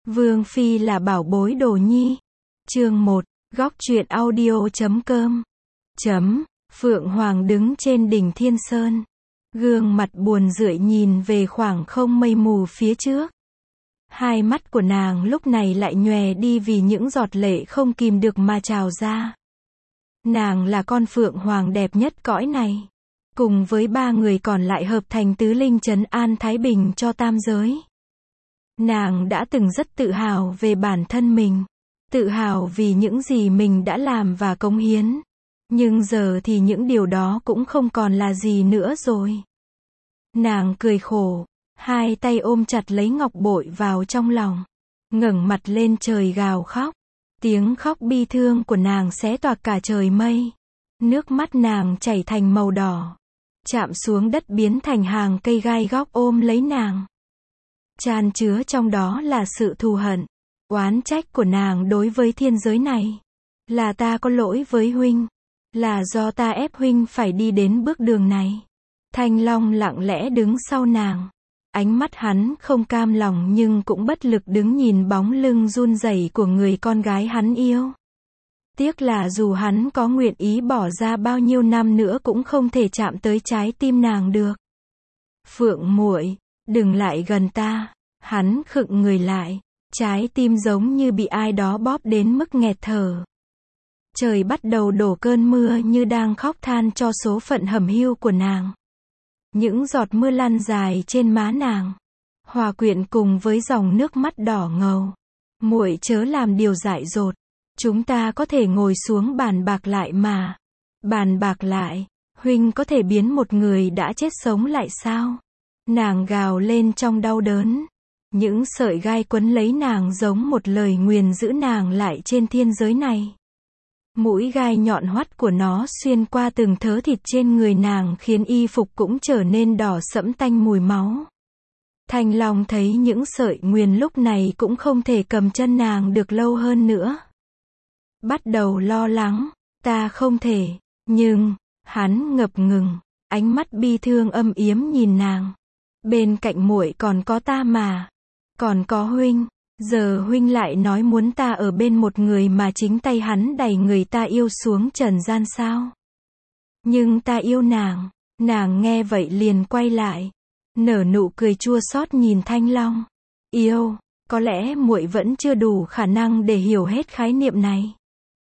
Vương Phi là bảo bối đồ nhi. Chương 1, góc truyện audio.com. Phượng Hoàng đứng trên đỉnh Thiên Sơn. Gương mặt buồn rười nhìn về khoảng không mây mù phía trước. Hai mắt của nàng lúc này lại nhòe đi vì những giọt lệ không kìm được mà trào ra. Nàng là con Phượng Hoàng đẹp nhất cõi này. Cùng với ba người còn lại hợp thành tứ linh trấn an thái bình cho tam giới. Nàng đã từng rất tự hào về bản thân mình. Tự hào vì những gì mình đã làm và cống hiến. Nhưng giờ thì những điều đó cũng không còn là gì nữa rồi. Nàng cười khổ, hai tay ôm chặt lấy ngọc bội vào trong lòng. Ngẩng mặt lên trời gào khóc. Tiếng khóc bi thương của nàng xé toạc cả trời mây. Nước mắt nàng chảy thành màu đỏ. Chạm xuống đất biến thành hàng cây gai góc ôm lấy nàng. Chan chứa trong đó là sự thù hận, oán trách của nàng đối với thiên giới này. Là ta có lỗi với huynh. Là do ta ép huynh phải đi đến bước đường này. Thanh Long lặng lẽ đứng sau nàng. Ánh mắt hắn không cam lòng nhưng cũng bất lực đứng nhìn bóng lưng run rẩy của người con gái hắn yêu. Tiếc là dù hắn có nguyện ý bỏ ra bao nhiêu năm nữa cũng không thể chạm tới trái tim nàng được. Phượng muội, đừng lại gần ta. Hắn khựng người lại. Trái tim giống như bị ai đó bóp đến mức nghẹt thở. Trời bắt đầu đổ cơn mưa như đang khóc than cho số phận hẩm hiu của nàng. Những giọt mưa lăn dài trên má nàng, hòa quyện cùng với dòng nước mắt đỏ ngầu. Muội chớ làm điều dại dột. Chúng ta có thể ngồi xuống bàn bạc lại mà. Bàn bạc lại, huynh có thể biến một người đã chết sống lại sao? Nàng gào lên trong đau đớn. Những sợi gai quấn lấy nàng giống một lời nguyền giữ nàng lại trên thiên giới này. Mũi gai nhọn hoắt của nó xuyên qua từng thớ thịt trên người nàng khiến y phục cũng trở nên đỏ sẫm tanh mùi máu. Thanh Long thấy những sợi nguyền lúc này cũng không thể cầm chân nàng được lâu hơn nữa. Bắt đầu lo lắng, ta không thể, nhưng, hắn ngập ngừng, ánh mắt bi thương âm yếm nhìn nàng. Bên cạnh muội còn có ta mà, còn có huynh. Giờ huynh lại nói muốn ta ở bên một người mà chính tay hắn đẩy người ta yêu xuống trần gian sao? Nhưng ta yêu nàng. Nàng nghe vậy liền quay lại, nở nụ cười chua xót nhìn Thanh Long. Yêu, có lẽ muội vẫn chưa đủ khả năng để hiểu hết khái niệm này.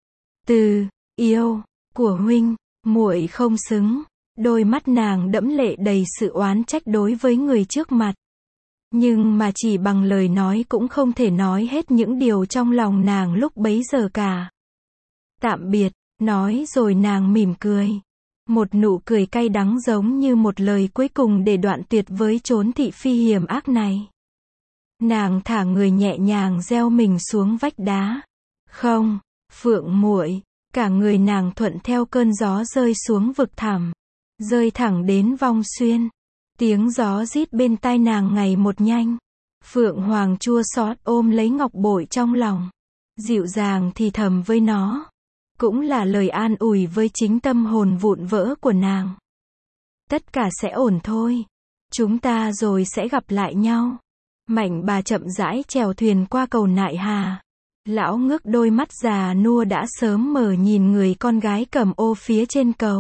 Từ yêu của huynh, muội không xứng. Đôi mắt nàng đẫm lệ đầy sự oán trách đối với người trước mặt. Nhưng mà chỉ bằng lời nói cũng không thể nói hết những điều trong lòng nàng lúc bấy giờ cả. Tạm biệt, nói rồi nàng mỉm cười. Một nụ cười cay đắng giống như một lời cuối cùng để đoạn tuyệt với chốn thị phi hiểm ác này. Nàng thả người nhẹ nhàng gieo mình xuống vách đá. Không, Phượng muội, cả người nàng thuận theo cơn gió rơi xuống vực thẳm, rơi thẳng đến Vong Xuyên. Tiếng gió rít bên tai nàng ngày một nhanh. Phượng Hoàng chua xót ôm lấy ngọc bội trong lòng. Dịu dàng thì thầm với nó. Cũng là lời an ủi với chính tâm hồn vụn vỡ của nàng. Tất cả sẽ ổn thôi. Chúng ta rồi sẽ gặp lại nhau. Mạnh bà chậm rãi chèo thuyền qua cầu Nại Hà. Lão ngước đôi mắt già nua đã sớm mở nhìn người con gái cầm ô phía trên cầu.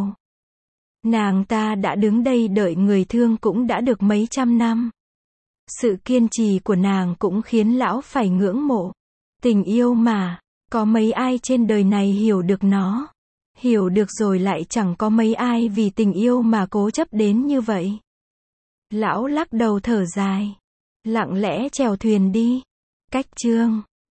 Nàng ta đã đứng đây đợi người thương cũng đã được mấy trăm năm. Sự kiên trì của nàng cũng khiến lão phải ngưỡng mộ. Tình yêu mà, có mấy ai trên đời này hiểu được nó. Hiểu được rồi lại chẳng có mấy ai vì tình yêu mà cố chấp đến như vậy. Lão lắc đầu thở dài. Lặng lẽ chèo thuyền đi. Cách chương